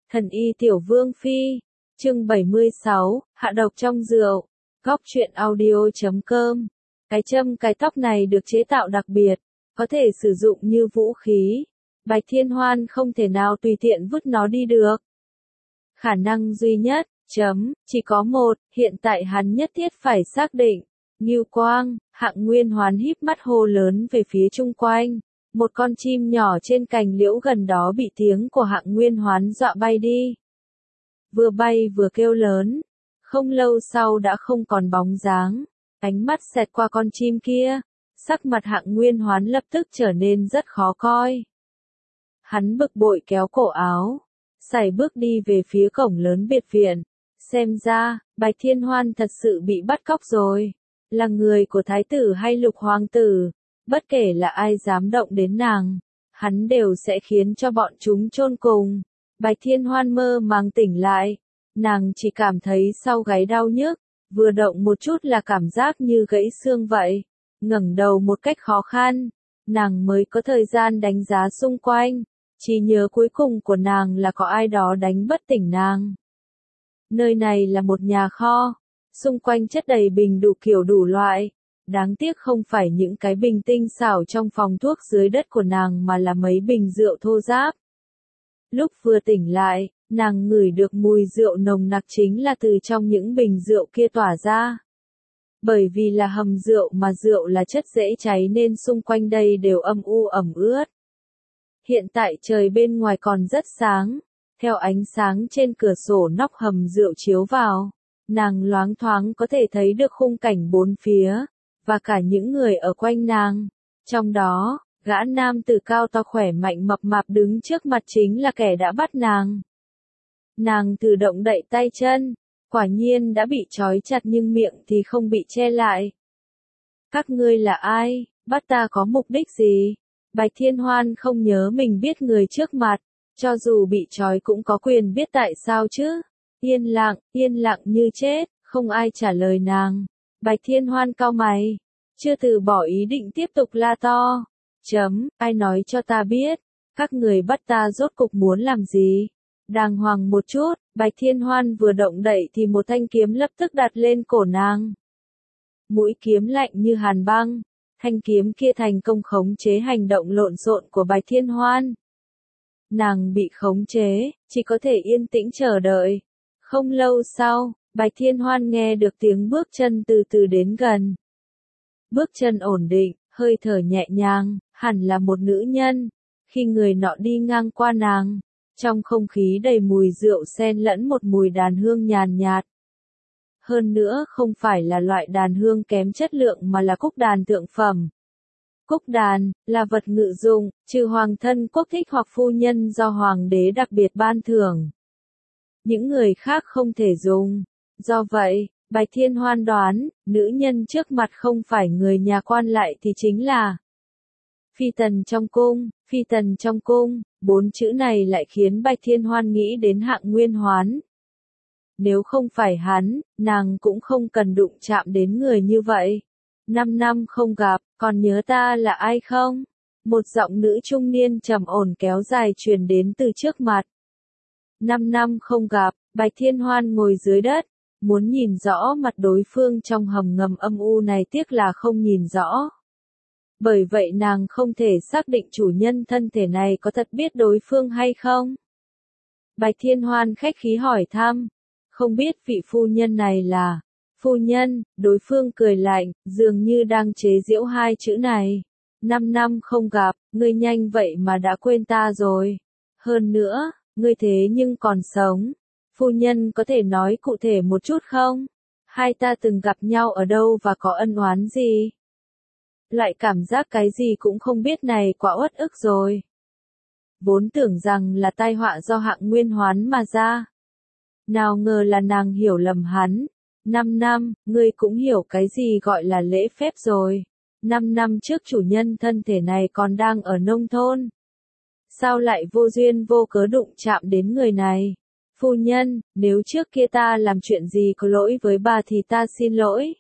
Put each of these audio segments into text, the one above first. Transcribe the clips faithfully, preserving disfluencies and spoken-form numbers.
Thần y tiểu vương phi, chương bảy mươi sáu, hạ độc trong rượu, góc truyện audio chấm com. Cái châm cái tóc này được chế tạo đặc biệt, có thể sử dụng như vũ khí. Bạch Thiên Hoan không thể nào tùy tiện vứt nó đi được. Khả năng duy nhất, chấm, chỉ có một, hiện tại hắn nhất thiết phải xác định. Ngưu Quang, Hạng Nguyên Hoán híp mắt hô lớn về phía chung quanh. Một con chim nhỏ trên cành liễu gần đó bị tiếng của Hạng Nguyên Hoán dọa bay đi. Vừa bay vừa kêu lớn. Không lâu sau đã không còn bóng dáng. Ánh mắt xẹt qua con chim kia. Sắc mặt Hạng Nguyên Hoán lập tức trở nên rất khó coi. Hắn bực bội kéo cổ áo. Sải bước đi về phía cổng lớn biệt viện. Xem ra, Bạch Thiên Hoan thật sự bị bắt cóc rồi. Là người của thái tử hay lục hoàng tử. Bất kể là ai dám động đến nàng, hắn đều sẽ khiến cho bọn chúng chôn cùng. Bạch Thiên Hoan mơ màng tỉnh lại, nàng chỉ cảm thấy sau gáy đau nhức, vừa động một chút là cảm giác như gãy xương vậy. Ngẩng đầu một cách khó khăn, nàng mới có thời gian đánh giá xung quanh, chỉ nhớ cuối cùng của nàng là có ai đó đánh bất tỉnh nàng. Nơi này là một nhà kho, xung quanh chất đầy bình đủ kiểu đủ loại. Đáng tiếc không phải những cái bình tinh xảo trong phòng thuốc dưới đất của nàng mà là mấy bình rượu thô ráp. Lúc vừa tỉnh lại, nàng ngửi được mùi rượu nồng nặc chính là từ trong những bình rượu kia tỏa ra. Bởi vì là hầm rượu mà rượu là chất dễ cháy nên xung quanh đây đều âm u ẩm ướt. Hiện tại trời bên ngoài còn rất sáng, theo ánh sáng trên cửa sổ nóc hầm rượu chiếu vào, nàng loáng thoáng có thể thấy được khung cảnh bốn phía. Và cả những người ở quanh nàng. Trong đó, gã nam tử cao to khỏe mạnh mập mạp đứng trước mặt chính là kẻ đã bắt nàng. Nàng tự động đậy tay chân, quả nhiên đã bị trói chặt nhưng miệng thì không bị che lại. Các ngươi là ai, bắt ta có mục đích gì? Bạch Thiên Hoan không nhớ mình biết người trước mặt, cho dù bị trói cũng có quyền biết tại sao chứ. Yên lặng, yên lặng như chết, không ai trả lời nàng. Bạch Thiên Hoan cau mày, chưa từ bỏ ý định tiếp tục la to. Chấm, ai nói cho ta biết, các người bắt ta rốt cục muốn làm gì? Đàng hoàng một chút, Bạch Thiên Hoan vừa động đậy thì một thanh kiếm lập tức đặt lên cổ nàng. Mũi kiếm lạnh như hàn băng, thanh kiếm kia thành công khống chế hành động lộn xộn của Bạch Thiên Hoan. Nàng bị khống chế, chỉ có thể yên tĩnh chờ đợi. Không lâu sau, Bạch Thiên Hoan nghe được tiếng bước chân từ từ đến gần. Bước chân ổn định, hơi thở nhẹ nhàng, hẳn là một nữ nhân. Khi người nọ đi ngang qua nàng, trong không khí đầy mùi rượu xen lẫn một mùi đàn hương nhàn nhạt. Hơn nữa không phải là loại đàn hương kém chất lượng mà là cúc đàn thượng phẩm. Cúc đàn, là vật ngự dụng, trừ hoàng thân quốc thích hoặc phu nhân do hoàng đế đặc biệt ban thưởng. Những người khác không thể dùng. Do vậy, Bạch Thiên Hoan đoán, nữ nhân trước mặt không phải người nhà quan lại thì chính là phi tần trong cung, phi tần trong cung, bốn chữ này lại khiến Bạch Thiên Hoan nghĩ đến Hạng Nguyên Hoán. Nếu không phải hắn, nàng cũng không cần đụng chạm đến người như vậy. Năm năm không gặp, còn nhớ ta là ai không? Một giọng nữ trung niên trầm ổn kéo dài truyền đến từ trước mặt. Năm năm không gặp, Bạch Thiên Hoan ngồi dưới đất. Muốn nhìn rõ mặt đối phương trong hầm ngầm âm u này tiếc là không nhìn rõ. Bởi vậy nàng không thể xác định chủ nhân thân thể này có thật biết đối phương hay không. Bạch Thiên Hoan khách khí hỏi thăm. Không biết vị phu nhân này là. Phu nhân, đối phương cười lạnh, dường như đang chế giễu hai chữ này. Năm năm không gặp, ngươi nhanh vậy mà đã quên ta rồi. Hơn nữa, ngươi thế nhưng còn sống. Phu nhân có thể nói cụ thể một chút không? Hai ta từng gặp nhau ở đâu và có ân oán gì? Loại cảm giác cái gì cũng không biết này quá uất ức rồi. Vốn tưởng rằng là tai họa do Hạng Nguyên Hoán mà ra. Nào ngờ là nàng hiểu lầm hắn. Năm năm, ngươi cũng hiểu cái gì gọi là lễ phép rồi. Năm năm trước chủ nhân thân thể này còn đang ở nông thôn. Sao lại vô duyên vô cớ đụng chạm đến người này? Phu nhân, nếu trước kia ta làm chuyện gì có lỗi với bà thì ta xin lỗi.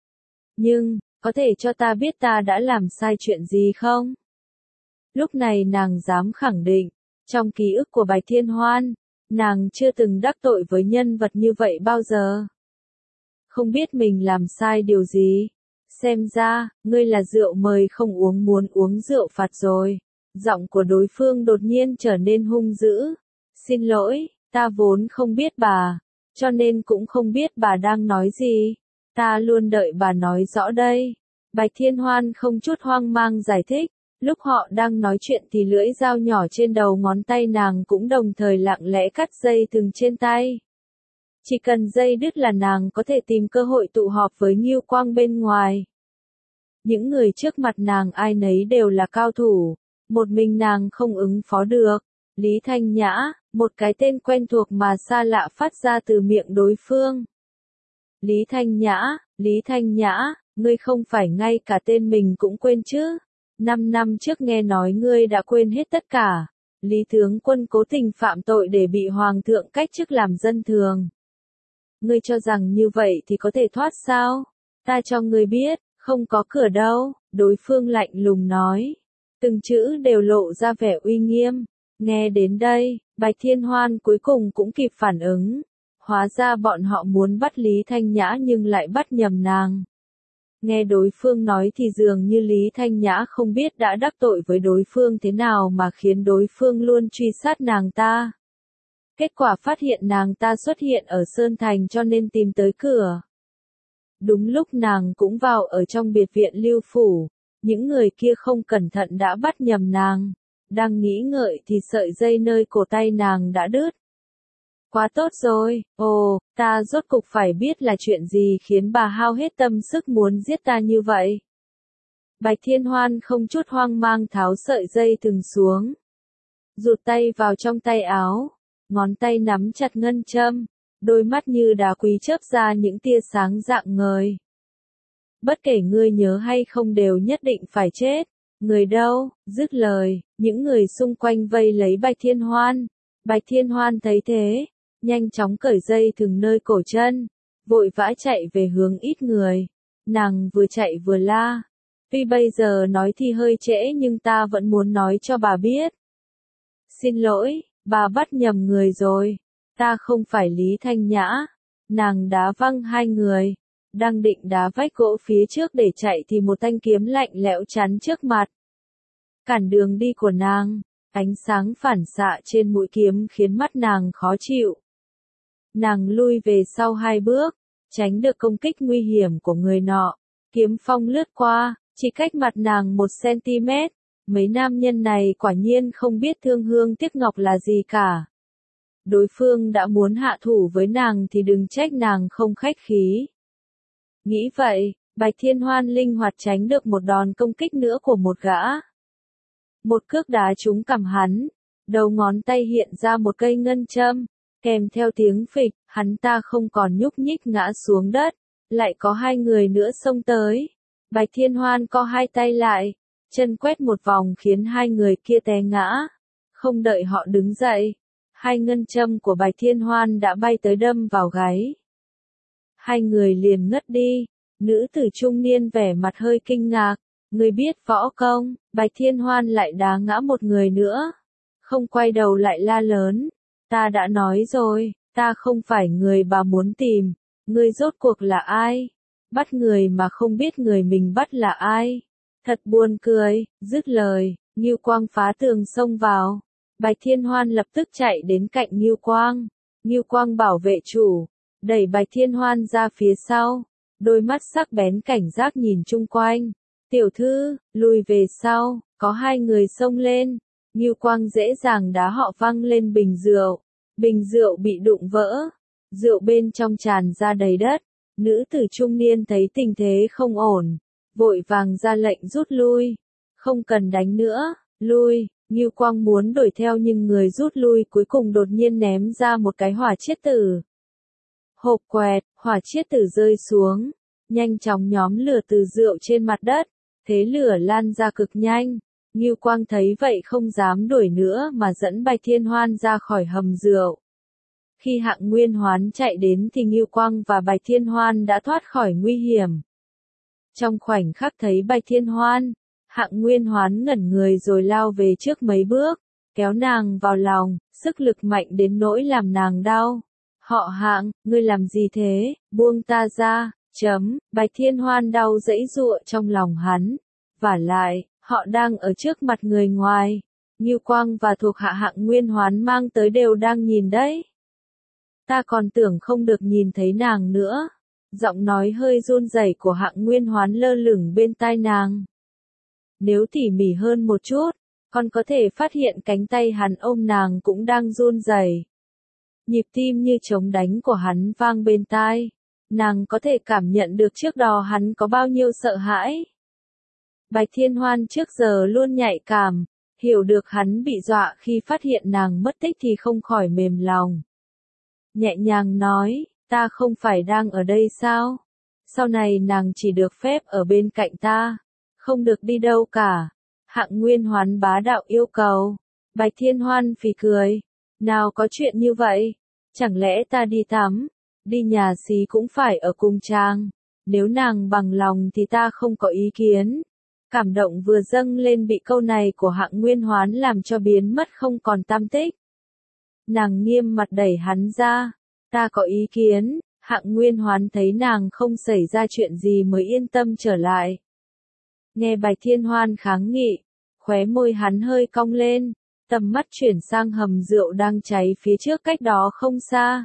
Nhưng, có thể cho ta biết ta đã làm sai chuyện gì không? Lúc này nàng dám khẳng định, trong ký ức của Bạch Thiên Hoan, Nàng chưa từng đắc tội với nhân vật như vậy bao giờ. Không biết mình làm sai điều gì. Xem ra, ngươi là rượu mời không uống muốn uống rượu phạt rồi. Giọng của đối phương đột nhiên trở nên hung dữ. Xin lỗi, ta vốn không biết bà, cho nên cũng không biết bà đang nói gì. Ta luôn đợi bà nói rõ đây. Bạch Thiên Hoan không chút hoang mang giải thích. Lúc họ đang nói chuyện thì lưỡi dao nhỏ trên đầu ngón tay nàng cũng đồng thời lặng lẽ cắt dây thừng trên tay. Chỉ cần dây đứt là nàng có thể tìm cơ hội tụ họp với Ngưu Quang bên ngoài. Những người trước mặt nàng ai nấy đều là cao thủ, một mình nàng không ứng phó được. Lý Thanh Nhã, một cái tên quen thuộc mà xa lạ phát ra từ miệng đối phương. Lý Thanh Nhã, Lý Thanh Nhã, ngươi không phải ngay cả tên mình cũng quên chứ? Năm năm trước nghe nói ngươi đã quên hết tất cả. Lý tướng quân cố tình phạm tội để bị hoàng thượng cách chức làm dân thường. Ngươi cho rằng như vậy thì có thể thoát sao? Ta cho ngươi biết, không có cửa đâu, đối phương lạnh lùng nói. Từng chữ đều lộ ra vẻ uy nghiêm. Nghe đến đây, Bạch Thiên Hoan cuối cùng cũng kịp phản ứng. Hóa ra bọn họ muốn bắt Lý Thanh Nhã nhưng lại bắt nhầm nàng. Nghe đối phương nói thì dường như Lý Thanh Nhã không biết đã đắc tội với đối phương thế nào mà khiến đối phương luôn truy sát nàng ta. Kết quả phát hiện nàng ta xuất hiện ở Sơn Thành cho nên tìm tới cửa. Đúng lúc nàng cũng vào ở trong biệt viện Lưu Phủ, những người kia không cẩn thận đã bắt nhầm nàng. Đang nghĩ ngợi thì sợi dây nơi cổ tay nàng đã đứt. Quá tốt rồi, ồ, ta rốt cục phải biết là chuyện gì khiến bà hao hết tâm sức muốn giết ta như vậy. Bạch Thiên Hoan không chút hoang mang tháo sợi dây thừng xuống. Rụt tay vào trong tay áo, ngón tay nắm chặt ngân châm, đôi mắt như đá quý chớp ra những tia sáng rạng ngời. Bất kể ngươi nhớ hay không đều nhất định phải chết. Người đâu? Dứt lời, những người xung quanh vây lấy Bạch Thiên Hoan. Bạch Thiên Hoan thấy thế, nhanh chóng cởi dây thừng nơi cổ chân, vội vã chạy về hướng ít người. Nàng vừa chạy vừa la. Tuy bây giờ nói thì hơi trễ nhưng ta vẫn muốn nói cho bà biết. Xin lỗi, bà bắt nhầm người rồi. Ta không phải Lý Thanh Nhã. Nàng đá văng hai người. Đang định đá vách gỗ phía trước để chạy thì một thanh kiếm lạnh lẽo chắn trước mặt. Cản đường đi của nàng. Ánh sáng phản xạ trên mũi kiếm khiến mắt nàng khó chịu. Nàng lui về sau hai bước, tránh được công kích nguy hiểm của người nọ. Kiếm phong lướt qua, chỉ cách mặt nàng một xăng-ti-mét. Mấy nam nhân này quả nhiên không biết thương hương tiếc ngọc là gì cả. Đối phương đã muốn hạ thủ với nàng thì đừng trách nàng không khách khí. Nghĩ vậy, Bạch Thiên Hoan linh hoạt tránh được một đòn công kích nữa của một gã. Một cước đá trúng cằm hắn, đầu ngón tay hiện ra một cây ngân châm, kèm theo tiếng phịch, hắn ta không còn nhúc nhích ngã xuống đất, lại có hai người nữa xông tới. Bạch Thiên Hoan co hai tay lại, chân quét một vòng khiến hai người kia té ngã. Không đợi họ đứng dậy, hai ngân châm của Bạch Thiên Hoan đã bay tới đâm vào gáy. Hai người liền ngất đi, nữ tử trung niên vẻ mặt hơi kinh ngạc. Người biết võ công, Bạch Thiên Hoan lại đá ngã một người nữa. Không quay đầu lại la lớn. Ta đã nói rồi, ta không phải người bà muốn tìm. Ngươi rốt cuộc là ai? Bắt người mà không biết người mình bắt là ai? Thật buồn cười, dứt lời, Ngưu Quang phá tường xông vào. Bạch Thiên Hoan lập tức chạy đến cạnh Ngưu Quang. Ngưu Quang bảo vệ chủ, đẩy Bạch Thiên Hoan ra phía sau. Đôi mắt sắc bén cảnh giác nhìn chung quanh. Tiểu thư, lùi về sau, có hai người xông lên. Ngưu Quang dễ dàng đá họ văng lên bình rượu. Bình rượu bị đụng vỡ. Rượu bên trong tràn ra đầy đất. Nữ tử trung niên thấy tình thế không ổn. Vội vàng ra lệnh rút lui. Không cần đánh nữa, lui. Ngưu Quang muốn đuổi theo nhưng người rút lui cuối cùng đột nhiên ném ra một cái hỏa chiết tử. Hộp quẹt, hỏa chiết tử rơi xuống. Nhanh chóng nhóm lửa từ rượu trên mặt đất. Thế lửa lan ra cực nhanh. Ngưu Quang thấy vậy không dám đuổi nữa mà dẫn Bạch Thiên Hoan ra khỏi hầm rượu. Khi Hạng Nguyên Hoán chạy đến thì Ngưu Quang và Bạch Thiên Hoan đã thoát khỏi nguy hiểm. Trong khoảnh khắc thấy Bạch Thiên Hoan, Hạng Nguyên Hoán ngẩn người rồi lao về trước mấy bước, kéo nàng vào lòng, sức lực mạnh đến nỗi làm nàng đau. Họ Hạng, ngươi làm gì thế, buông ta ra, chấm, Bạch Thiên Hoan đau dẫy giụa trong lòng hắn. Vả lại, họ đang ở trước mặt người ngoài. Ngưu Quang và thuộc hạ Hạng Nguyên Hoán mang tới đều đang nhìn đấy. Ta còn tưởng không được nhìn thấy nàng nữa. Giọng nói hơi run rẩy của Hạng Nguyên Hoán lơ lửng bên tai nàng. Nếu tỉ mỉ hơn một chút, con có thể phát hiện cánh tay hắn ôm nàng cũng đang run rẩy. Nhịp tim như trống đánh của hắn vang bên tai. Nàng có thể cảm nhận được trước đó hắn có bao nhiêu sợ hãi. Bạch Thiên Hoan trước giờ luôn nhạy cảm, hiểu được hắn bị dọa khi phát hiện nàng mất tích thì không khỏi mềm lòng. Nhẹ nhàng nói, ta không phải đang ở đây sao? Sau này nàng chỉ được phép ở bên cạnh ta, không được đi đâu cả. Hạng Nguyên Hoán bá đạo yêu cầu. Bạch Thiên Hoan phì cười. Nào có chuyện như vậy? Chẳng lẽ ta đi tắm, đi nhà xí cũng phải ở cùng chàng? Nếu nàng bằng lòng thì ta không có ý kiến. Cảm động vừa dâng lên bị câu này của Hạng Nguyên Hoán làm cho biến mất không còn tăm tích. Nàng nghiêm mặt đẩy hắn ra. Ta có ý kiến. Hạng Nguyên Hoán thấy nàng không xảy ra chuyện gì mới yên tâm trở lại. Nghe Bạch Thiên Hoan kháng nghị, khóe môi hắn hơi cong lên, tầm mắt chuyển sang hầm rượu đang cháy phía trước cách đó không xa.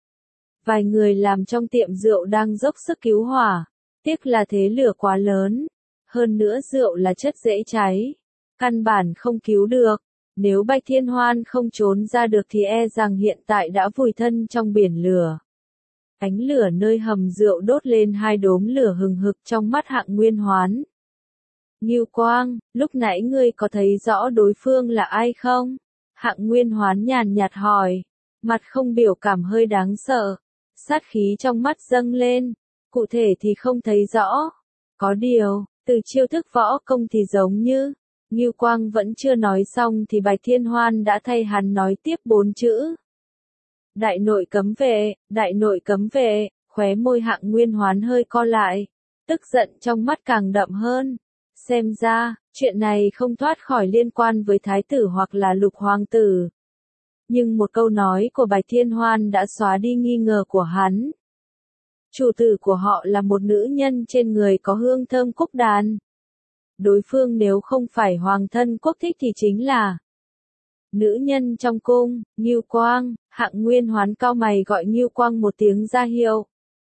Vài người làm trong tiệm rượu đang dốc sức cứu hỏa, tiếc là thế lửa quá lớn, hơn nữa rượu là chất dễ cháy, căn bản không cứu được. Nếu Bạch Thiên Hoan không trốn ra được thì e rằng hiện tại đã vùi thân trong biển lửa. Ánh lửa nơi hầm rượu đốt lên hai đốm lửa hừng hực trong mắt Hạng Nguyên Hoán. Ngưu Quang, lúc nãy ngươi có thấy rõ đối phương là ai không? Hạng Nguyên Hoán nhàn nhạt hỏi, mặt không biểu cảm hơi đáng sợ, sát khí trong mắt dâng lên, cụ thể thì không thấy rõ. Có điều, từ chiêu thức võ công thì giống như, Ngưu Quang vẫn chưa nói xong thì Bạch Thiên Hoan đã thay hắn nói tiếp bốn chữ. Đại nội cấm vệ, đại nội cấm vệ, khóe môi Hạng Nguyên Hoán hơi co lại, tức giận trong mắt càng đậm hơn. Xem ra, chuyện này không thoát khỏi liên quan với thái tử hoặc là lục hoàng tử. Nhưng một câu nói của Bạch Thiên Hoan đã xóa đi nghi ngờ của hắn. Chủ tử của họ là một nữ nhân trên người có hương thơm cúc đàn. Đối phương nếu không phải hoàng thân quốc thích thì chính là nữ nhân trong cung. Ngưu Quang. Hạng Nguyên Hoán cau mày gọi Ngưu Quang một tiếng ra hiệu.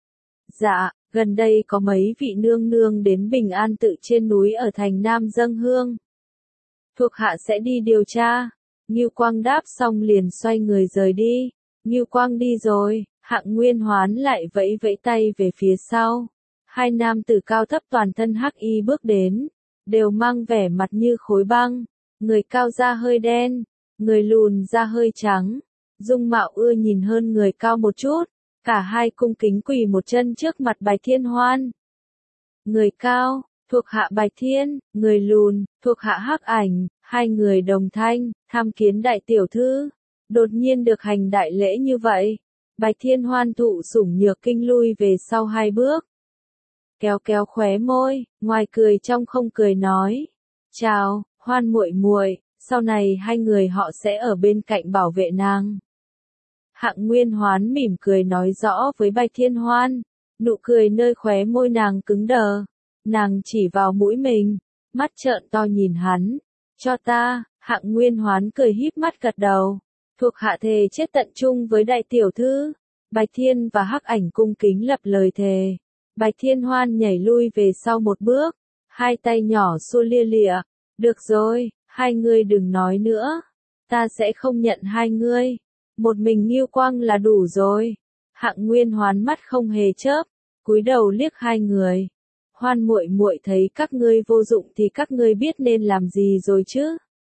Dạ, gần đây có mấy vị nương nương đến Bình An Tự trên núi ở thành Nam dâng hương. Thuộc hạ sẽ đi điều tra. Ngưu Quang đáp xong liền xoay người rời đi. Ngưu Quang đi rồi, Hạng Nguyên Hoán lại vẫy vẫy tay về phía sau. Hai nam tử cao thấp toàn thân hắc y bước đến, đều mang vẻ mặt như khối băng, người cao da hơi đen, người lùn da hơi trắng, dung mạo ưa nhìn hơn người cao một chút. Cả hai cung kính quỳ một chân trước mặt Bạch Thiên Hoan. Người cao, thuộc hạ Bạch Thiên, người lùn, thuộc hạ Hắc Ảnh, hai người đồng thanh, tham kiến đại tiểu thư. Đột nhiên được hành đại lễ như vậy, Bạch Thiên Hoan thụ sủng nhược kinh lui về sau hai bước. Kéo kéo khóe môi, ngoài cười trong không cười nói. Chào, Hoan muội muội, sau này hai người họ sẽ ở bên cạnh bảo vệ nàng. Hạng Nguyên Hoán mỉm cười nói rõ với Bạch Thiên Hoan, nụ cười nơi khóe môi nàng cứng đờ, nàng chỉ vào mũi mình, mắt trợn to nhìn hắn, cho ta. Hạng Nguyên Hoán cười híp mắt gật đầu, thuộc hạ thề chết tận chung với đại tiểu thư. Bạch Thiên và Hắc Ảnh cung kính lập lời thề. Bạch Thiên Hoan nhảy lui về sau một bước, hai tay nhỏ xua lia lịa, được rồi, hai ngươi đừng nói nữa, ta sẽ không nhận hai ngươi. Một mình Ngưu Quang là đủ rồi. Hạng Nguyên Hoán mắt không hề chớp, cúi đầu liếc hai người. Hoan muội muội thấy các ngươi vô dụng thì các ngươi biết nên làm gì rồi chứ?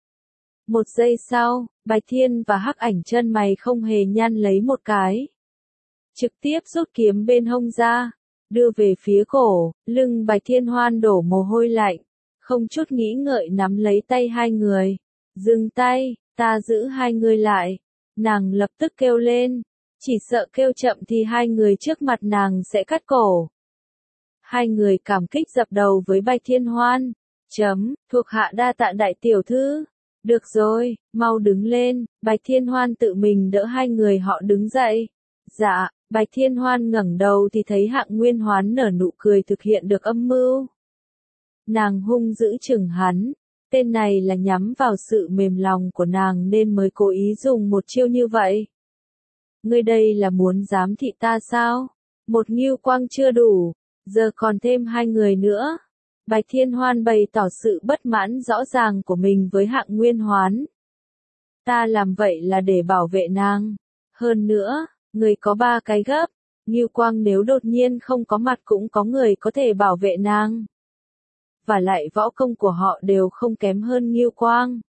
Một giây sau, Bạch Thiên và Hắc Ảnh chân mày không hề nhăn lấy một cái. Trực tiếp rút kiếm bên hông ra, đưa về phía cổ, lưng Bạch Thiên Hoan đổ mồ hôi lạnh, không chút nghĩ ngợi nắm lấy tay hai người. Dừng tay, ta giữ hai người lại. Nàng lập tức kêu lên, chỉ sợ kêu chậm thì hai người trước mặt nàng sẽ cắt cổ. Hai người cảm kích dập đầu với Bạch Thiên Hoan, chấm, thuộc hạ đa tạ đại tiểu thư. Được rồi, mau đứng lên, Bạch Thiên Hoan tự mình đỡ hai người họ đứng dậy. Dạ, Bạch Thiên Hoan ngẩng đầu thì thấy Hạng Nguyên Hoán nở nụ cười thực hiện được âm mưu. Nàng hung dữ chừng hắn, tên này là nhắm vào sự mềm lòng của nàng nên mới cố ý dùng một chiêu như vậy. Ngươi đây là muốn giám thị ta sao? Một Ngưu Quang chưa đủ, giờ còn thêm hai người nữa. Bạch Thiên Hoan bày tỏ sự bất mãn rõ ràng của mình với Hạng Nguyên Hoán. Ta làm vậy là để bảo vệ nàng. Hơn nữa, người có ba cái gấp, Ngưu Quang nếu đột nhiên không có mặt cũng có người có thể bảo vệ nàng. Và lại võ công của họ đều không kém hơn Ngưu Quang.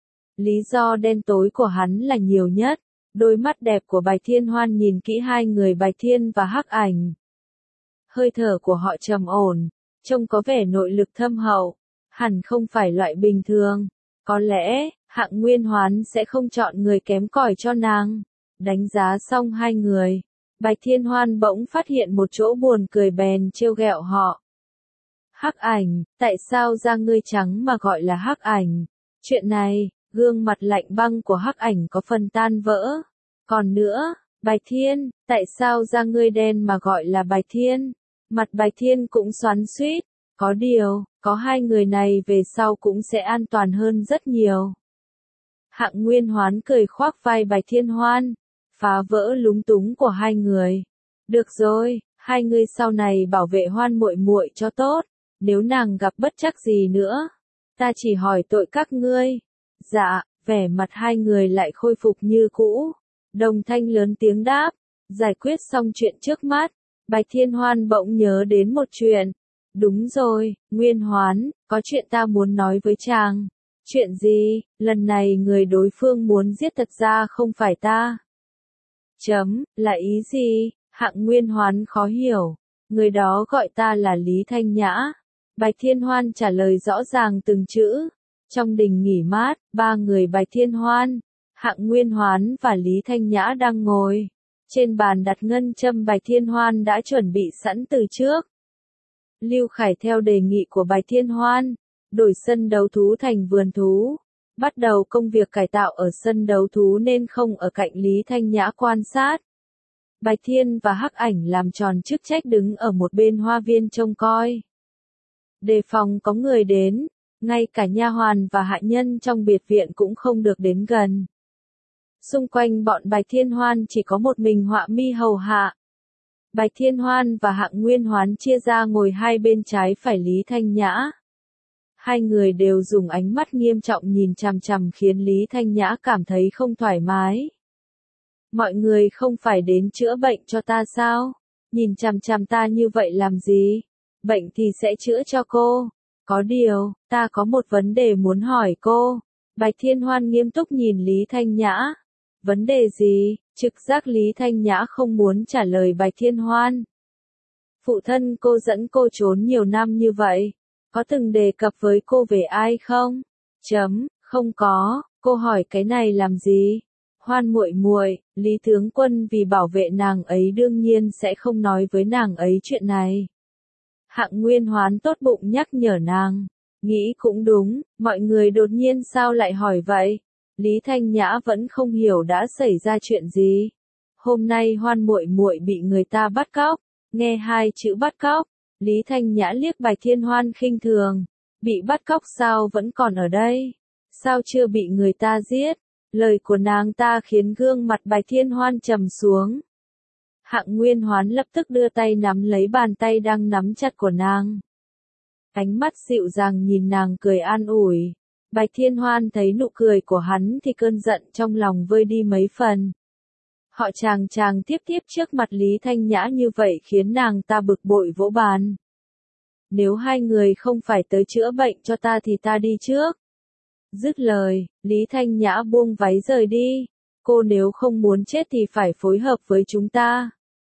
Lý do đen tối của hắn là nhiều nhất. Đôi mắt đẹp của Bạch Thiên Hoan nhìn kỹ hai người Bạch Thiên và Hắc Ảnh. Hơi thở của họ trầm ổn, trông có vẻ nội lực thâm hậu, hẳn không phải loại bình thường. Có lẽ, Hạng Nguyên Hoán sẽ không chọn người kém cỏi cho nàng. Đánh giá xong hai người, Bạch Thiên Hoan bỗng phát hiện một chỗ buồn cười bèn trêu ghẹo họ. Hắc Ảnh, tại sao da ngươi trắng mà gọi là Hắc Ảnh? Chuyện này, gương mặt lạnh băng của Hắc Ảnh có phần tan vỡ. Còn nữa, Bạch Thiên, tại sao da ngươi đen mà gọi là Bạch Thiên? Mặt Bạch Thiên cũng xoắn xuýt. Có điều, có hai người này về sau cũng sẽ an toàn hơn rất nhiều. Hạng Nguyên Hoán cười khoác vai Bạch Thiên Hoan, phá vỡ lúng túng của hai người. Được rồi, hai người sau này bảo vệ Hoan muội muội cho tốt, nếu nàng gặp bất trắc gì nữa, ta chỉ hỏi tội các ngươi. Dạ, vẻ mặt hai người lại khôi phục như cũ. Đồng Thanh lớn tiếng đáp, giải quyết xong chuyện trước mắt, Bạch Thiên Hoan bỗng nhớ đến một chuyện. Đúng rồi, Nguyên Hoán, có chuyện ta muốn nói với chàng. Chuyện gì? Lần này người đối phương muốn giết thật ra không phải ta. Chấm, là ý gì? Hạng Nguyên Hoán khó hiểu. Người đó gọi ta là Lý Thanh Nhã. Bạch Thiên Hoan trả lời rõ ràng từng chữ. Trong đình nghỉ mát, ba người Bạch Thiên Hoan, Hạng Nguyên Hoán và Lý Thanh Nhã đang ngồi. Trên bàn đặt ngân châm Bạch Thiên Hoan đã chuẩn bị sẵn từ trước. Lưu Khải theo đề nghị của Bạch Thiên Hoan, đổi sân đấu thú thành vườn thú. Bắt đầu công việc cải tạo ở sân đấu thú nên không ở cạnh Lý Thanh Nhã quan sát. Bạch Thiên và Hắc Ảnh làm tròn chức trách đứng ở một bên hoa viên trông coi. Đề phòng có người đến, ngay cả nha hoàn và hạ nhân trong biệt viện cũng không được đến gần. Xung quanh bọn Bạch Thiên Hoan chỉ có một mình họa mi hầu hạ. Bạch Thiên Hoan và Hạng Nguyên Hoán chia ra ngồi hai bên trái phải Lý Thanh Nhã. Hai người đều dùng ánh mắt nghiêm trọng nhìn chằm chằm khiến Lý Thanh Nhã cảm thấy không thoải mái. Mọi người không phải đến chữa bệnh cho ta sao? Nhìn chằm chằm ta như vậy làm gì? Bệnh thì sẽ chữa cho cô. Có điều, ta có một vấn đề muốn hỏi cô. Bạch Thiên Hoan nghiêm túc nhìn Lý Thanh Nhã. Vấn đề gì? Trực giác Lý Thanh Nhã không muốn trả lời Bạch Thiên Hoan. Phụ thân cô dẫn cô trốn nhiều năm như vậy. Có từng đề cập với cô về ai không? Chấm, không có, cô hỏi cái này làm gì? Hoan muội muội, Lý tướng quân vì bảo vệ nàng ấy đương nhiên sẽ không nói với nàng ấy chuyện này. Hạng Nguyên Hoán tốt bụng nhắc nhở nàng. Nghĩ cũng đúng, mọi người đột nhiên sao lại hỏi vậy? Lý Thanh Nhã vẫn không hiểu đã xảy ra chuyện gì. Hôm nay Hoan muội muội bị người ta bắt cóc. Nghe hai chữ bắt cóc, Lý Thanh Nhã liếc Bạch Thiên Hoan khinh thường. Bị bắt cóc sao vẫn còn ở đây? Sao chưa bị người ta giết? Lời của nàng ta khiến gương mặt Bạch Thiên Hoan trầm xuống. Hạng Nguyên Hoán lập tức đưa tay nắm lấy bàn tay đang nắm chặt của nàng. Ánh mắt dịu dàng nhìn nàng cười an ủi. Bạch Thiên Hoan thấy nụ cười của hắn thì cơn giận trong lòng vơi đi mấy phần. Họ chàng chàng tiếp tiếp trước mặt Lý Thanh Nhã như vậy khiến nàng ta bực bội vỗ bàn. Nếu hai người không phải tới chữa bệnh cho ta thì ta đi trước. Dứt lời, Lý Thanh Nhã buông váy rời đi. Cô nếu không muốn chết thì phải phối hợp với chúng ta.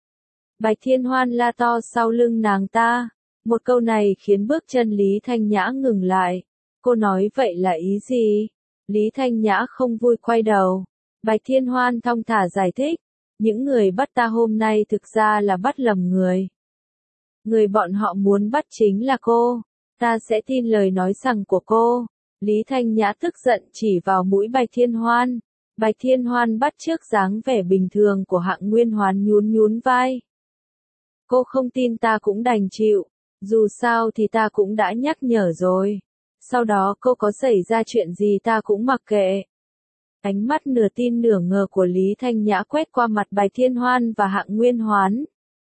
Bạch Thiên Hoan la to sau lưng nàng ta. Một câu này khiến bước chân Lý Thanh Nhã ngừng lại. Cô nói vậy là ý gì? Lý Thanh Nhã không vui quay đầu. Bạch Thiên Hoan thong thả giải thích. Những người bắt ta hôm nay thực ra là bắt lầm người. Người bọn họ muốn bắt chính là cô. Ta sẽ tin lời nói rằng của cô. Lý Thanh Nhã tức giận chỉ vào mũi Bạch Thiên Hoan. Bạch Thiên Hoan bắt chước dáng vẻ bình thường của Hạng Nguyên Hoán nhún nhún vai. Cô không tin ta cũng đành chịu, dù sao thì ta cũng đã nhắc nhở rồi. Sau đó cô có xảy ra chuyện gì ta cũng mặc kệ. Ánh mắt nửa tin nửa ngờ của Lý Thanh Nhã quét qua mặt Bạch Thiên Hoan và Hạng Nguyên Hoán.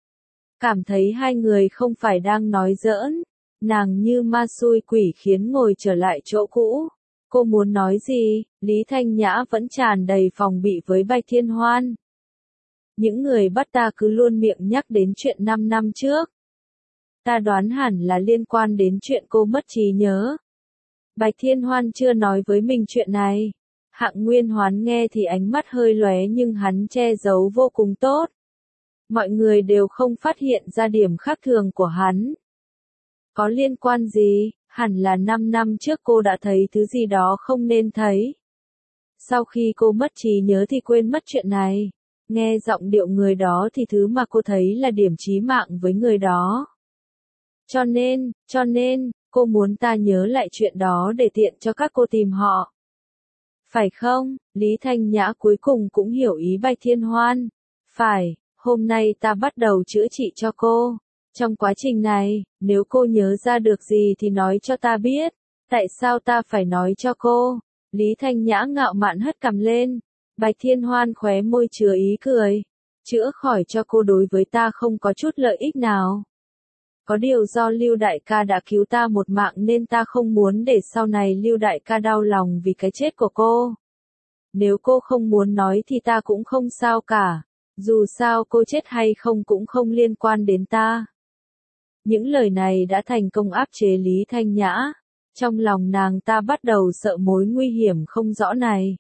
Cảm thấy hai người không phải đang nói giỡn, nàng như ma xui quỷ khiến ngồi trở lại chỗ cũ. Cô muốn nói gì, Lý Thanh Nhã vẫn tràn đầy phòng bị với Bạch Thiên Hoan. Những người bắt ta cứ luôn miệng nhắc đến chuyện năm năm trước. Ta đoán hẳn là liên quan đến chuyện cô mất trí nhớ. Bạch Thiên Hoan chưa nói với mình chuyện này. Hạng Nguyên Hoán nghe thì ánh mắt hơi lóe nhưng hắn che giấu vô cùng tốt. Mọi người đều không phát hiện ra điểm khác thường của hắn. Có liên quan gì, hẳn là năm năm trước cô đã thấy thứ gì đó không nên thấy. Sau khi cô mất trí nhớ thì quên mất chuyện này. Nghe giọng điệu người đó thì thứ mà cô thấy là điểm chí mạng với người đó. Cho nên, cho nên, cô muốn ta nhớ lại chuyện đó để tiện cho các cô tìm họ. Phải không? Lý Thanh Nhã cuối cùng cũng hiểu ý Bạch Thiên Hoan. Phải, hôm nay ta bắt đầu chữa trị cho cô. Trong quá trình này, nếu cô nhớ ra được gì thì nói cho ta biết. Tại sao ta phải nói cho cô? Lý Thanh Nhã ngạo mạn hất cằm lên. Bạch Thiên Hoan khóe môi chứa ý cười. Chữa khỏi cho cô đối với ta không có chút lợi ích nào. Có điều do Lưu Đại ca đã cứu ta một mạng nên ta không muốn để sau này Lưu Đại ca đau lòng vì cái chết của cô. Nếu cô không muốn nói thì ta cũng không sao cả. Dù sao cô chết hay không cũng không liên quan đến ta. Những lời này đã thành công áp chế Lý Thanh Nhã. Trong lòng nàng ta bắt đầu sợ mối nguy hiểm không rõ này.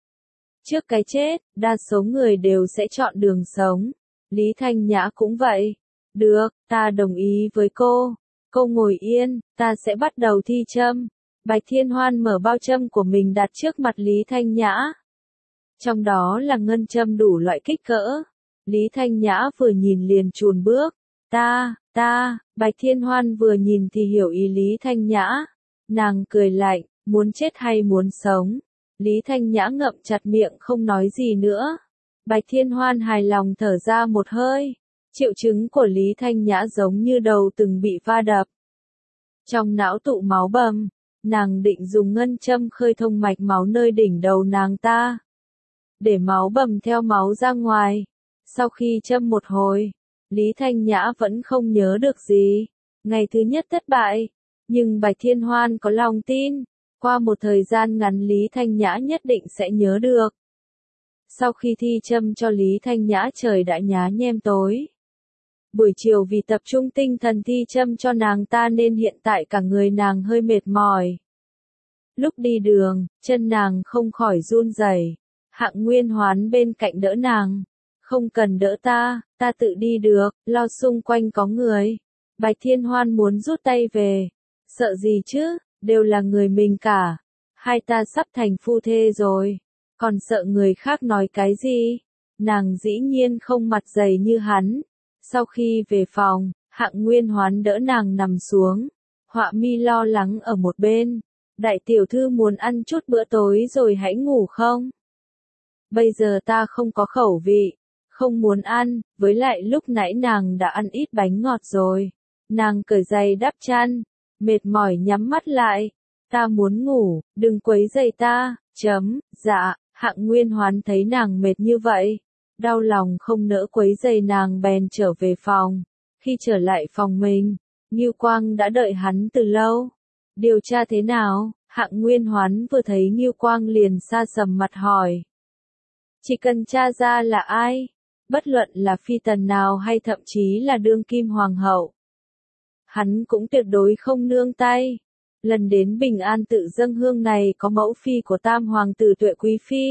Trước cái chết, đa số người đều sẽ chọn đường sống. Lý Thanh Nhã cũng vậy. Được, ta đồng ý với cô. Cô ngồi yên, ta sẽ bắt đầu thi châm. Bạch Thiên Hoan mở bao châm của mình đặt trước mặt Lý Thanh Nhã. Trong đó là ngân châm đủ loại kích cỡ. Lý Thanh Nhã vừa nhìn liền chùn bước. Ta, ta, Bạch Thiên Hoan vừa nhìn thì hiểu ý Lý Thanh Nhã. Nàng cười lạnh, muốn chết hay muốn sống. Lý Thanh Nhã ngậm chặt miệng không nói gì nữa. Bạch Thiên Hoan hài lòng thở ra một hơi. Triệu chứng của Lý Thanh Nhã giống như đầu từng bị va đập. Trong não tụ máu bầm, nàng định dùng ngân châm khơi thông mạch máu nơi đỉnh đầu nàng ta. Để máu bầm theo máu ra ngoài. Sau khi châm một hồi, Lý Thanh Nhã vẫn không nhớ được gì. Ngày thứ nhất thất bại. Nhưng Bạch Thiên Hoan có lòng tin. Qua một thời gian ngắn Lý Thanh Nhã nhất định sẽ nhớ được. Sau khi thi châm cho Lý Thanh Nhã trời đã nhá nhem tối. Buổi chiều vì tập trung tinh thần thi châm cho nàng ta nên hiện tại cả người nàng hơi mệt mỏi. Lúc đi đường, chân nàng không khỏi run rẩy. Hạng Nguyên Hoán bên cạnh đỡ nàng. Không cần đỡ ta, ta tự đi được, lo xung quanh có người. Bạch Thiên Hoan muốn rút tay về. Sợ gì chứ, đều là người mình cả. Hai ta sắp thành phu thê rồi. Còn sợ người khác nói cái gì? Nàng dĩ nhiên không mặt dày như hắn. Sau khi về phòng, Hạng Nguyên Hoán đỡ nàng nằm xuống. Họa mi lo lắng ở một bên. Đại tiểu thư muốn ăn chút bữa tối rồi hãy ngủ không? Bây giờ ta không có khẩu vị. Không muốn ăn, với lại lúc nãy nàng đã ăn ít bánh ngọt rồi. Nàng cởi giày đắp chăn. Mệt mỏi nhắm mắt lại. Ta muốn ngủ, đừng quấy rầy ta, chấm, dạ, Hạng Nguyên Hoán thấy nàng mệt như vậy. Đau lòng không nỡ quấy rầy nàng bèn trở về phòng. Khi trở lại phòng mình, Ngưu Quang đã đợi hắn từ lâu. Điều tra thế nào? Hạng Nguyên Hoán vừa thấy Ngưu Quang liền sa sầm mặt hỏi. Chỉ cần tra ra là ai, bất luận là phi tần nào hay thậm chí là đương kim hoàng hậu. Hắn cũng tuyệt đối không nương tay. Lần đến Bình An tự dâng hương này có mẫu phi của tam hoàng tử Tuệ Quý Phi,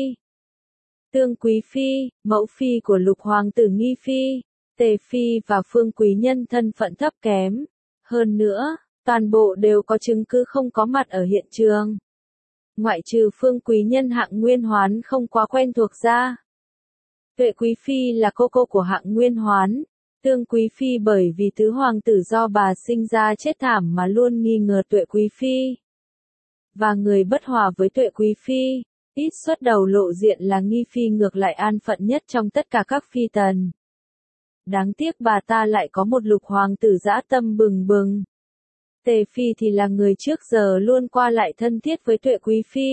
Tương Quý Phi, mẫu phi của Lục hoàng tử Nghi Phi, Tề Phi và Phương Quý Nhân thân phận thấp kém. Hơn nữa, toàn bộ đều có chứng cứ không có mặt ở hiện trường. Ngoại trừ Phương Quý Nhân Hạng Nguyên Hoán không quá quen thuộc ra. Tuệ Quý Phi là cô cô của Hạng Nguyên Hoán. Tương Quý Phi bởi vì tứ hoàng tử do bà sinh ra chết thảm mà luôn nghi ngờ Tuệ Quý Phi. và người bất hòa với Tuệ Quý Phi, ít xuất đầu lộ diện là Nghi Phi ngược lại an phận nhất trong tất cả các phi tần. Đáng tiếc bà ta lại có một lục hoàng tử dã tâm bừng bừng. Tề Phi thì là người trước giờ luôn qua lại thân thiết với Tuệ Quý Phi.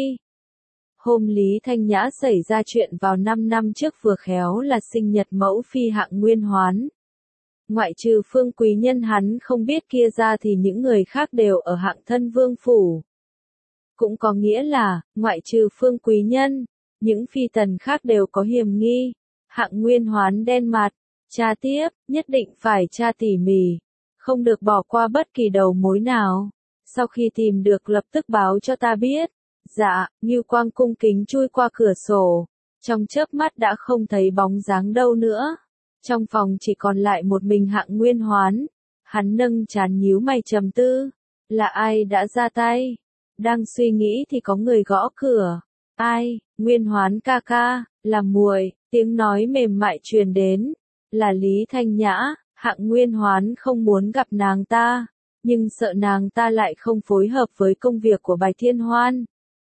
Hôm Lý Thanh Nhã xảy ra chuyện vào năm năm trước vừa khéo là sinh nhật mẫu phi Hạng Nguyên Hoán. Ngoại trừ Phương Quý Nhân hắn không biết kia ra thì những người khác đều ở Hạng Thân Vương phủ. Cũng có nghĩa là, ngoại trừ Phương Quý Nhân, những phi tần khác đều có hiềm nghi. Hạng Nguyên Hoán đen mặt, tra tiếp, nhất định phải tra tỉ mỉ, không được bỏ qua bất kỳ đầu mối nào. Sau khi tìm được lập tức báo cho ta biết. Dạ, Ngưu Quang cung kính chui qua cửa sổ, trong chớp mắt đã không thấy bóng dáng đâu nữa. Trong phòng chỉ còn lại một mình Hạng Nguyên Hoán. Hắn nâng trán nhíu mày trầm tư. Là ai đã ra tay? Đang suy nghĩ thì có người gõ cửa. Ai? Nguyên Hoán ca ca, là muội. Tiếng nói mềm mại truyền đến. Là Lý Thanh Nhã. Hạng Nguyên Hoán không muốn gặp nàng ta, nhưng sợ nàng ta lại không phối hợp với công việc của Bạch Thiên Hoan.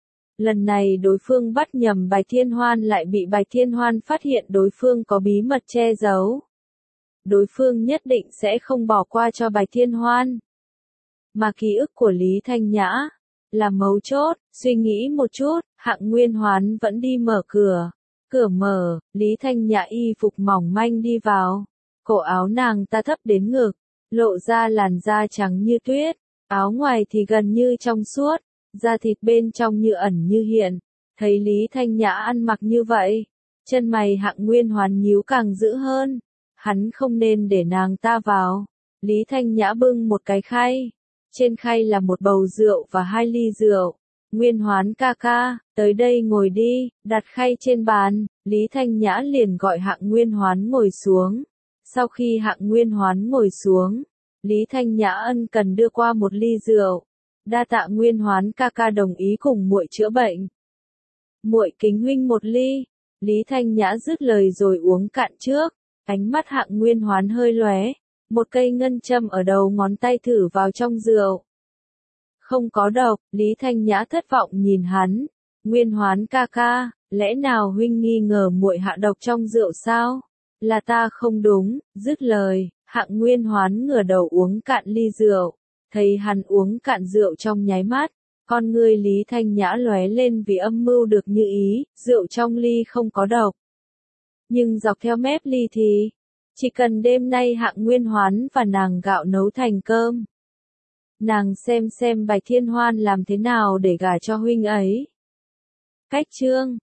Lần này đối phương bắt nhầm Bạch Thiên Hoan lại bị Bạch Thiên Hoan phát hiện đối phương có bí mật che giấu. Đối phương nhất định sẽ không bỏ qua cho Bạch Thiên Hoan. Mà ký ức của Lý Thanh Nhã là mấu chốt, suy nghĩ một chút, Hạng Nguyên Hoán vẫn đi mở cửa. Cửa mở, Lý Thanh Nhã y phục mỏng manh đi vào. Cổ áo nàng ta thấp đến ngực, lộ ra làn da trắng như tuyết, áo ngoài thì gần như trong suốt, da thịt bên trong như ẩn như hiện. Thấy Lý Thanh Nhã ăn mặc như vậy, chân mày Hạng Nguyên Hoán nhíu càng dữ hơn. Hắn không nên để nàng ta vào. Lý Thanh Nhã bưng một cái khay, trên khay là một bầu rượu và hai ly rượu. Nguyên Hoán ca ca, tới đây ngồi đi, đặt khay trên bàn. Lý Thanh Nhã liền gọi Hạng Nguyên Hoán ngồi xuống. Sau khi Hạng Nguyên Hoán ngồi xuống, Lý Thanh Nhã ân cần đưa qua một ly rượu. Đa tạ Nguyên Hoán ca ca đồng ý cùng muội chữa bệnh. Muội kính huynh một ly. Lý Thanh Nhã dứt lời rồi uống cạn trước. Ánh mắt Hạng Nguyên Hoán hơi lóe, một cây ngân châm ở đầu ngón tay thử vào trong rượu. Không có độc. Lý Thanh Nhã thất vọng nhìn hắn. Nguyên Hoán ca ca, lẽ nào huynh nghi ngờ muội hạ độc trong rượu sao? Là ta không đúng. Dứt lời, Hạng Nguyên Hoán ngửa đầu uống cạn ly rượu. Thấy hắn uống cạn rượu trong nháy mắt, con ngươi Lý Thanh Nhã lóe lên vì âm mưu được như ý, rượu trong ly không có độc. Nhưng dọc theo mép ly thì, chỉ cần đêm nay Hạng Nguyên Hoán và nàng gạo nấu thành cơm. Nàng xem xem Bạch Thiên Hoan làm thế nào để gả cho huynh ấy. Cách chương